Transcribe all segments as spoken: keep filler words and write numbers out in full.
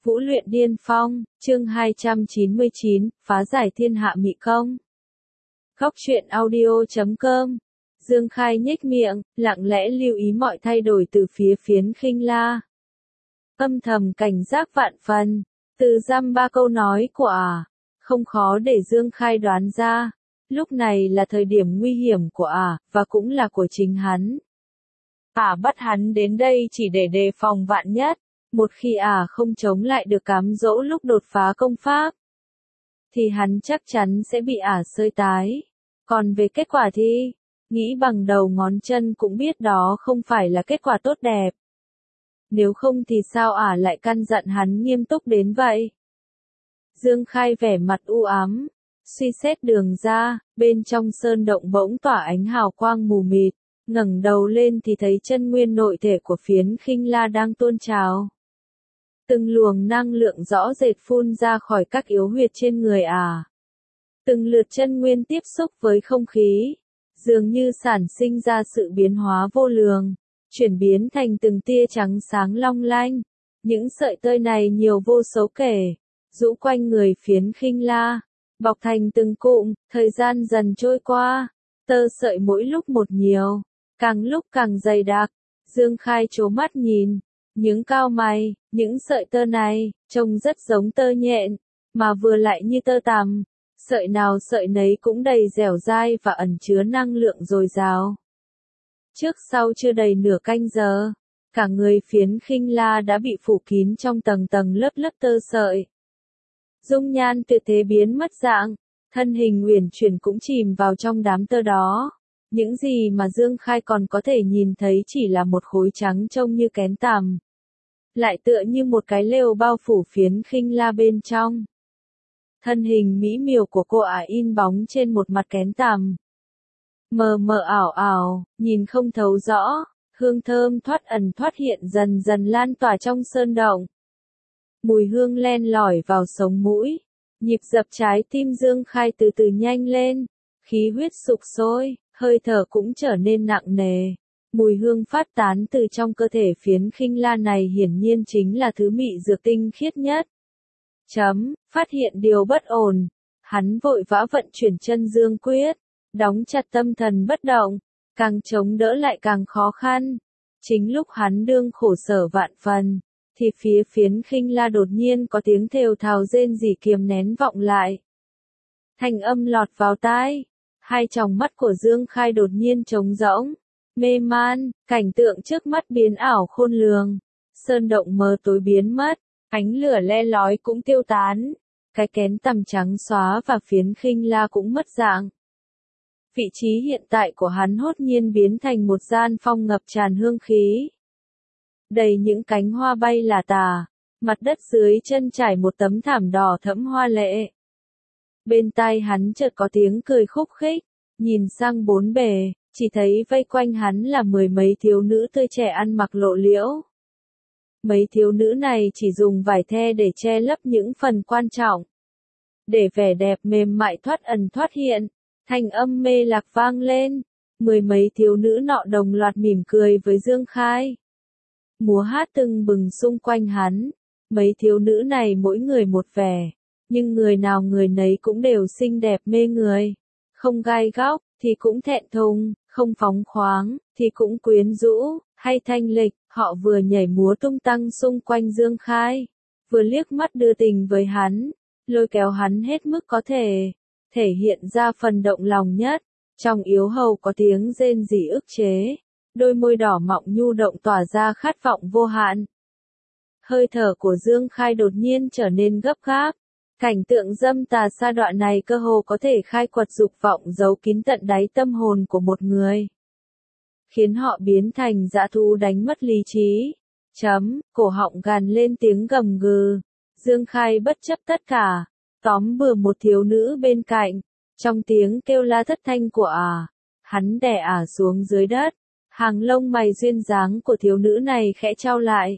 Vũ luyện điên phong, chương hai trăm chín mươi chín, phá giải thiên hạ mị công. Góc truyện audio chấm com. Dương Khai nhếch miệng, lặng lẽ lưu ý mọi thay đổi từ phía Phiến Khinh La. Âm thầm cảnh giác vạn phần, từ dăm ba câu nói của ả, không khó để Dương Khai đoán ra, lúc này là thời điểm nguy hiểm của ả, và cũng là của chính hắn. Ả bắt hắn đến đây chỉ để đề phòng vạn nhất. Một khi ả không chống lại được cám dỗ lúc đột phá công pháp, thì hắn chắc chắn sẽ bị ả sơi tái. Còn về kết quả thì, nghĩ bằng đầu ngón chân cũng biết đó không phải là kết quả tốt đẹp. Nếu không thì sao ả lại căn dặn hắn nghiêm túc đến vậy? Dương Khai vẻ mặt u ám, suy xét đường ra, bên trong sơn động bỗng tỏa ánh hào quang mù mịt, ngẩng đầu lên thì thấy chân nguyên nội thể của Phiến Khinh La đang tuôn trào. Từng luồng năng lượng rõ rệt phun ra khỏi các yếu huyệt trên người ả. Từng lượt chân nguyên tiếp xúc với không khí, dường như sản sinh ra sự biến hóa vô lường, chuyển biến thành từng tia trắng sáng long lanh. Những sợi tơ này nhiều vô số kể, rũ quanh người Phiến Khinh La, bọc thành từng cụm, thời gian dần trôi qua, tơ sợi mỗi lúc một nhiều, càng lúc càng dày đặc. Dương Khai trố mắt nhìn, những cao mày, những sợi tơ này, trông rất giống tơ nhện, mà vừa lại như tơ tằm, sợi nào sợi nấy cũng đầy dẻo dai và ẩn chứa năng lượng dồi dào. Trước sau chưa đầy nửa canh giờ, cả người Phiến Khinh La đã bị phủ kín trong tầng tầng lớp lớp tơ sợi. Dung nhan tuyệt thế biến mất dạng, thân hình uyển chuyển cũng chìm vào trong đám tơ đó. Những gì mà Dương Khai còn có thể nhìn thấy chỉ là một khối trắng trông như kén tằm, lại tựa như một cái lều bao phủ Phiến Khinh La bên trong. Thân hình mỹ miều của cô ả in bóng trên một mặt kén tằm. Mờ mờ ảo ảo, nhìn không thấu rõ, hương thơm thoát ẩn thoát hiện dần dần lan tỏa trong sơn động. Mùi hương len lỏi vào sống mũi, nhịp dập trái tim Dương Khai từ từ nhanh lên, khí huyết sục sôi, hơi thở cũng trở nên nặng nề. Mùi hương phát tán từ trong cơ thể Phiến Khinh La này hiển nhiên chính là thứ mị dược tinh khiết nhất. Chấm, phát hiện điều bất ổn, hắn vội vã vận chuyển chân dương quyết, đóng chặt tâm thần bất động, càng chống đỡ lại càng khó khăn. Chính lúc hắn đương khổ sở vạn phần, thì phía Phiến Khinh La đột nhiên có tiếng thều thào rên rỉ kiềm nén vọng lại. Thanh âm lọt vào tai, hai tròng mắt của Dương Khai đột nhiên trống rỗng, mê man, cảnh tượng trước mắt biến ảo khôn lường, sơn động mờ tối biến mất, ánh lửa le lói cũng tiêu tán, cái kén tằm trắng xóa và Phiến Khinh La cũng mất dạng. Vị trí hiện tại của hắn hốt nhiên biến thành một gian phong ngập tràn hương khí. Đầy những cánh hoa bay là tà, mặt đất dưới chân trải một tấm thảm đỏ thẫm hoa lệ. Bên tai hắn chợt có tiếng cười khúc khích, nhìn sang bốn bề, chỉ thấy vây quanh hắn là mười mấy thiếu nữ tươi trẻ ăn mặc lộ liễu. Mấy thiếu nữ này chỉ dùng vải the để che lấp những phần quan trọng, để vẻ đẹp mềm mại thoát ẩn thoát hiện, thanh âm mê lạc vang lên. Mười mấy thiếu nữ nọ đồng loạt mỉm cười với Dương Khai, múa hát tưng bừng xung quanh hắn. Mấy thiếu nữ này mỗi người một vẻ, nhưng người nào người nấy cũng đều xinh đẹp mê người, không gai góc thì cũng thẹn thùng, không phóng khoáng thì cũng quyến rũ, hay thanh lịch. Họ vừa nhảy múa tung tăng xung quanh Dương Khai, vừa liếc mắt đưa tình với hắn, lôi kéo hắn hết mức có thể, thể hiện ra phần động lòng nhất. Trong yếu hầu có tiếng rên rỉ ức chế, đôi môi đỏ mọng nhu động tỏa ra khát vọng vô hạn. Hơi thở của Dương Khai đột nhiên trở nên gấp gáp. Cảnh tượng dâm tà sa đọa này cơ hồ có thể khai quật dục vọng giấu kín tận đáy tâm hồn của một người, khiến họ biến thành dã thú đánh mất lý trí. Chấm, cổ họng gằn lên tiếng gầm gừ. Dương Khai bất chấp tất cả, tóm bừa một thiếu nữ bên cạnh. Trong tiếng kêu la thất thanh của ả, hắn đè ả xuống dưới đất. Hàng lông mày duyên dáng của thiếu nữ này khẽ trao lại,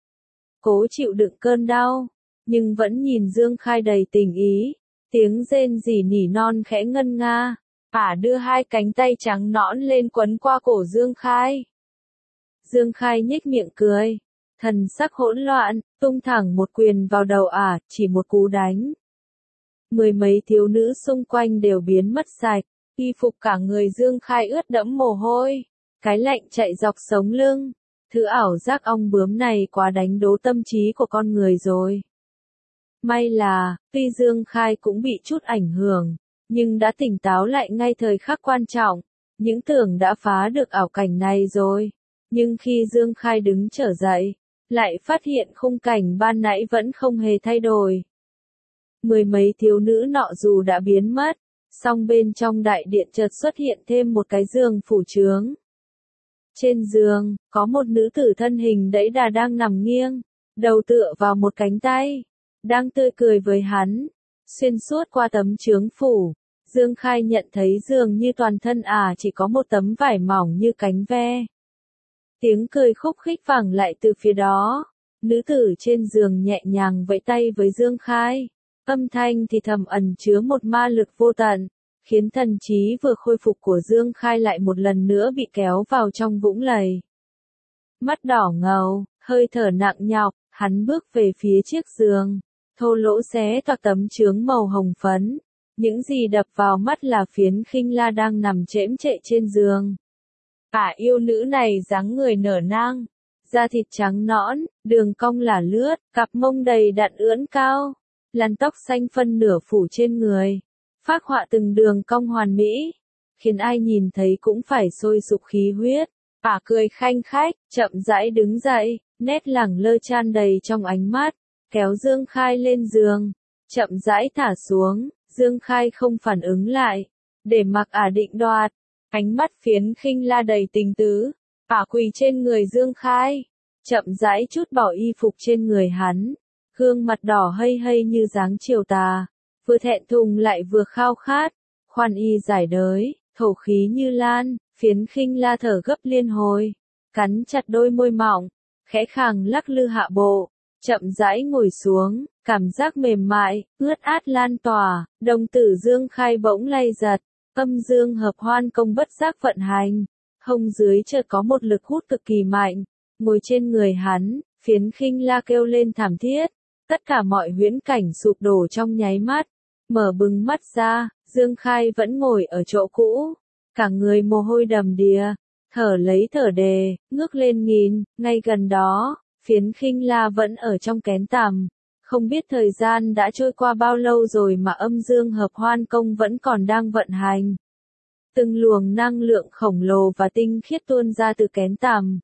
cố chịu đựng cơn đau, nhưng vẫn nhìn Dương Khai đầy tình ý. Tiếng rên rỉ nỉ non khẽ ngân nga. Ả đưa hai cánh tay trắng nõn lên quấn qua cổ Dương Khai. Dương Khai nhếch miệng cười, Thần sắc hỗn loạn, tung thẳng một quyền vào đầu ả, chỉ một cú đánh. Mười mấy thiếu nữ xung quanh đều biến mất sạch, y phục cả người Dương Khai ướt đẫm mồ hôi, cái lạnh chạy dọc sống lưng. Thứ ảo giác ong bướm này quá đánh đố tâm trí của con người rồi. May là, tuy Dương Khai cũng bị chút ảnh hưởng, nhưng đã tỉnh táo lại ngay thời khắc quan trọng, những tưởng đã phá được ảo cảnh này rồi. Nhưng khi Dương Khai đứng trở dậy, lại phát hiện khung cảnh ban nãy vẫn không hề thay đổi. Mười mấy thiếu nữ nọ dù đã biến mất, song bên trong đại điện chợt xuất hiện thêm một cái giường phủ trướng. Trên giường, có một nữ tử thân hình đẫy đà đang nằm nghiêng, đầu tựa vào một cánh tay, đang tươi cười với hắn. Xuyên suốt qua tấm chướng phủ, Dương Khai nhận thấy dường như toàn thân ả chỉ có một tấm vải mỏng như cánh ve. Tiếng cười khúc khích vẳng lại từ phía đó, nữ tử trên giường nhẹ nhàng vẫy tay với Dương Khai, âm thanh thì thầm ẩn chứa một ma lực vô tận, khiến thần trí vừa khôi phục của Dương Khai lại một lần nữa bị kéo vào trong vũng lầy. Mắt đỏ ngầu, hơi thở nặng nhọc, hắn bước về phía chiếc giường, thô lỗ xé toạc tấm chướng màu hồng phấn. Những gì đập vào mắt là Phiến Khinh La đang nằm chễm chệ trên giường. Ả yêu nữ này dáng người nở nang, da thịt trắng nõn, đường cong là lướt, cặp mông đầy đặn ưỡn cao, làn tóc xanh phân nửa phủ trên người, phác họa từng đường cong hoàn mỹ, khiến ai nhìn thấy cũng phải sôi sục khí huyết. Ả cười khanh khách, chậm rãi đứng dậy, nét lẳng lơ tràn đầy trong ánh mắt, kéo Dương Khai lên giường, chậm rãi thả xuống. Dương Khai không phản ứng lại, để mặc ả định đoạt. Ánh mắt Phiến Khinh La đầy tình tứ, ả quỳ trên người Dương Khai, chậm rãi chút bỏ y phục trên người hắn, gương mặt đỏ hây hây như dáng chiều tà, vừa thẹn thùng lại vừa khao khát. Khoan y giải đới, thổ khí như lan, Phiến Khinh La thở gấp liên hồi, cắn chặt đôi môi mỏng, khẽ khàng lắc lư hạ bộ, chậm rãi ngồi xuống. Cảm giác mềm mại, ướt át lan tỏa, đồng tử Dương Khai bỗng lay giật, âm dương hợp hoan công bất giác vận hành, hông dưới chợt có một lực hút cực kỳ mạnh, ngồi trên người hắn, Phiến Khinh La kêu lên thảm thiết, tất cả mọi huyễn cảnh sụp đổ trong nháy mắt, mở bừng mắt ra, Dương Khai vẫn ngồi ở chỗ cũ, cả người mồ hôi đầm đìa, thở lấy thở đề, ngước lên nhìn, ngay gần đó, Phiến Khinh La vẫn ở trong kén tằm. Không biết thời gian đã trôi qua bao lâu rồi mà âm dương hợp hoan công vẫn còn đang vận hành. Từng luồng năng lượng khổng lồ và tinh khiết tuôn ra từ kén tằm,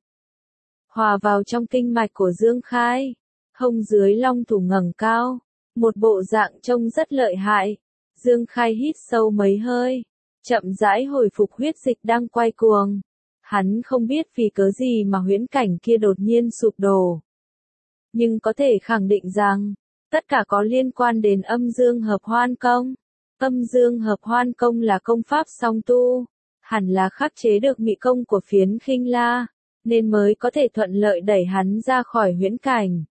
hòa vào trong kinh mạch của Dương Khai. Hông dưới long thủ ngẩng cao, một bộ dạng trông rất lợi hại. Dương Khai hít sâu mấy hơi, chậm rãi hồi phục huyết dịch đang quay cuồng. Hắn không biết vì cớ gì mà huyễn cảnh kia đột nhiên sụp đổ. Nhưng có thể khẳng định rằng, tất cả có liên quan đến âm dương hợp hoan công. Âm dương hợp hoan công là công pháp song tu, hẳn là khắc chế được mị công của Phiến Khinh La, nên mới có thể thuận lợi đẩy hắn ra khỏi huyễn cảnh.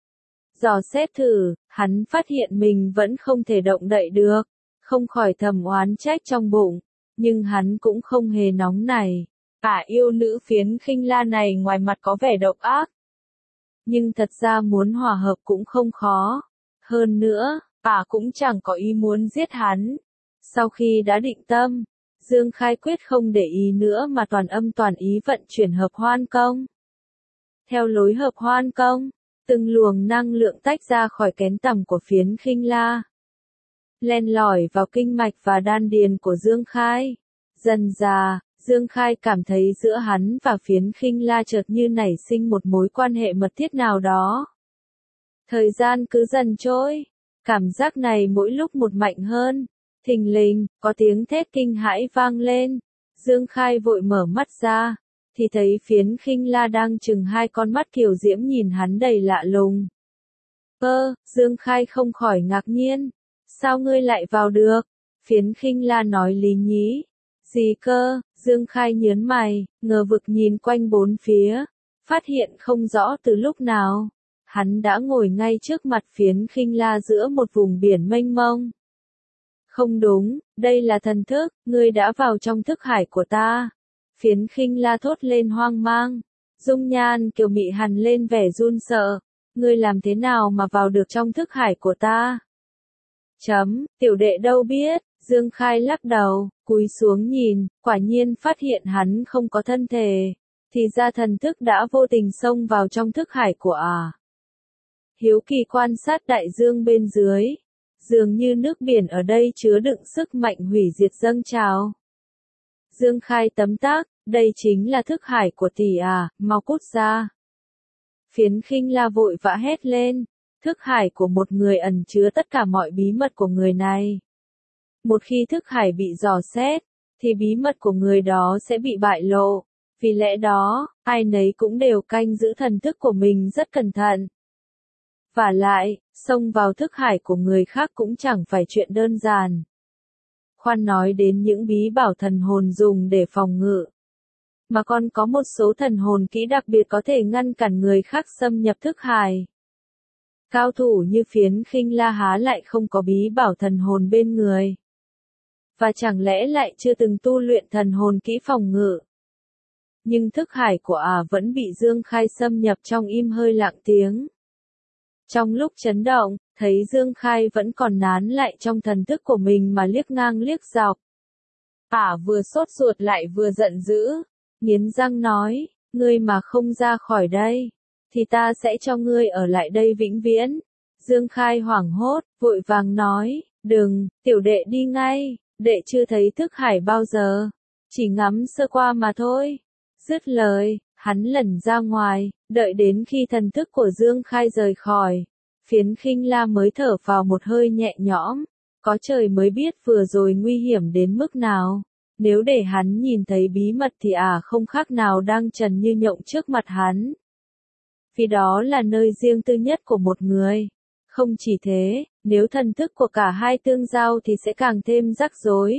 Dò xét thử, hắn phát hiện mình vẫn không thể động đậy được, không khỏi thầm oán trách trong bụng, nhưng hắn cũng không hề nóng nảy. Ả yêu nữ Phiến Khinh La này ngoài mặt có vẻ độc ác, nhưng thật ra muốn hòa hợp cũng không khó. Hơn nữa, ả cũng chẳng có ý muốn giết hắn. Sau khi đã định tâm, Dương Khai quyết không để ý nữa mà toàn âm toàn ý vận chuyển hợp hoan công. Theo lối hợp hoan công, từng luồng năng lượng tách ra khỏi kén tằm của Phiến Khinh La, len lỏi vào kinh mạch và đan điền của Dương Khai. Dần dà, Dương Khai cảm thấy giữa hắn và Phiến Khinh La chợt như nảy sinh một mối quan hệ mật thiết nào đó. Thời gian cứ dần trôi, cảm giác này mỗi lúc một mạnh hơn. Thình lình, có tiếng thét kinh hãi vang lên. Dương Khai vội mở mắt ra, thì thấy Phiến Khinh La đang trừng hai con mắt kiều diễm nhìn hắn đầy lạ lùng. Ơ, Dương Khai không khỏi ngạc nhiên. Sao ngươi lại vào được? Phiến Khinh La nói lý nhí. Gì cơ? Dương Khai nhớn mày, ngờ vực nhìn quanh bốn phía, phát hiện không rõ từ lúc nào. Hắn đã ngồi ngay trước mặt Phiến Khinh La giữa một vùng biển mênh mông. Không đúng, đây là thần thức, ngươi đã vào trong thức hải của ta. Phiến Khinh La thốt lên hoang mang. Dung nhan kiều mị hằn lên vẻ run sợ. Ngươi làm thế nào mà vào được trong thức hải của ta? Chấm, tiểu đệ đâu biết, Dương Khai lắc đầu, cúi xuống nhìn, quả nhiên phát hiện hắn không có thân thể. Thì ra thần thức đã vô tình xông vào trong thức hải của à. Hiếu kỳ quan sát đại dương bên dưới. Dường như nước biển ở đây chứa đựng sức mạnh hủy diệt dâng trào. Dương Khai tấm tắc, đây chính là thức hải của tỷ à, mau cút ra. Phiến Khinh La vội vã hét lên, thức hải của một người ẩn chứa tất cả mọi bí mật của người này. Một khi thức hải bị dò xét, thì bí mật của người đó sẽ bị bại lộ. Vì lẽ đó, ai nấy cũng đều canh giữ thần thức của mình rất cẩn thận. Vả lại, xông vào thức hải của người khác cũng chẳng phải chuyện đơn giản. Khoan nói đến những bí bảo thần hồn dùng để phòng ngự. Mà còn có một số thần hồn kỹ đặc biệt có thể ngăn cản người khác xâm nhập thức hải. Cao thủ như Phiến Khinh La há lại không có bí bảo thần hồn bên người. Và chẳng lẽ lại chưa từng tu luyện thần hồn kỹ phòng ngự. Nhưng thức hải của ả à vẫn bị Dương Khai xâm nhập trong im hơi lặng tiếng. Trong lúc chấn động, thấy Dương Khai vẫn còn nán lại trong thần thức của mình mà liếc ngang liếc dọc. Ả à vừa sốt ruột lại vừa giận dữ, nghiến răng nói, ngươi mà không ra khỏi đây, thì ta sẽ cho ngươi ở lại đây vĩnh viễn. Dương Khai hoảng hốt, vội vàng nói, đừng, tiểu đệ đi ngay, đệ chưa thấy thức hải bao giờ, chỉ ngắm sơ qua mà thôi. Dứt lời, hắn lẩn ra ngoài, đợi đến khi thần thức của Dương Khai rời khỏi. Phiến Khinh La mới thở vào một hơi nhẹ nhõm, có trời mới biết vừa rồi nguy hiểm đến mức nào. Nếu để hắn nhìn thấy bí mật thì à không khác nào đang trần như nhộng trước mặt hắn. Vì đó là nơi riêng tư nhất của một người. Không chỉ thế, nếu thần thức của cả hai tương giao thì sẽ càng thêm rắc rối.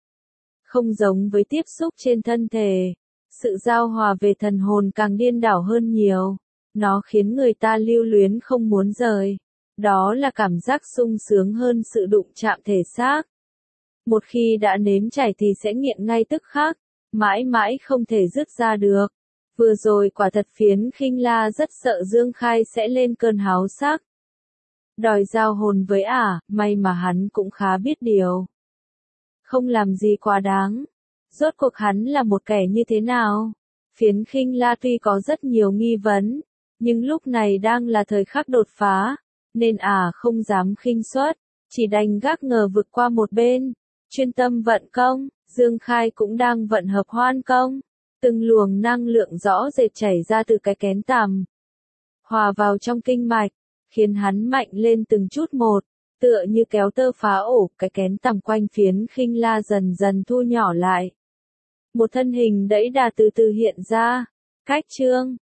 Không giống với tiếp xúc trên thân thể, sự giao hòa về thần hồn càng điên đảo hơn nhiều. Nó khiến người ta lưu luyến không muốn rời. Đó là cảm giác sung sướng hơn sự đụng chạm thể xác. Một khi đã nếm trải thì sẽ nghiện ngay tức khắc, mãi mãi không thể dứt ra được. Vừa rồi quả thật Phiến Khinh La rất sợ Dương Khai sẽ lên cơn háo sắc. Đòi giao hồn với ả, à, may mà hắn cũng khá biết điều. Không làm gì quá đáng. Rốt cuộc hắn là một kẻ như thế nào? Phiến Khinh La tuy có rất nhiều nghi vấn, nhưng lúc này đang là thời khắc đột phá, nên ả à không dám khinh suất, chỉ đành gác ngờ vực qua một bên, chuyên tâm vận công. Dương Khai cũng đang vận hợp hoan công, từng luồng năng lượng rõ rệt chảy ra từ cái kén tằm, hòa vào trong kinh mạch, khiến hắn mạnh lên từng chút một, tựa như kéo tơ phá ổ. Cái kén tằm quanh Phiến Khinh La dần dần thu nhỏ lại. Một thân hình đẫy đà từ từ hiện ra. Cách chương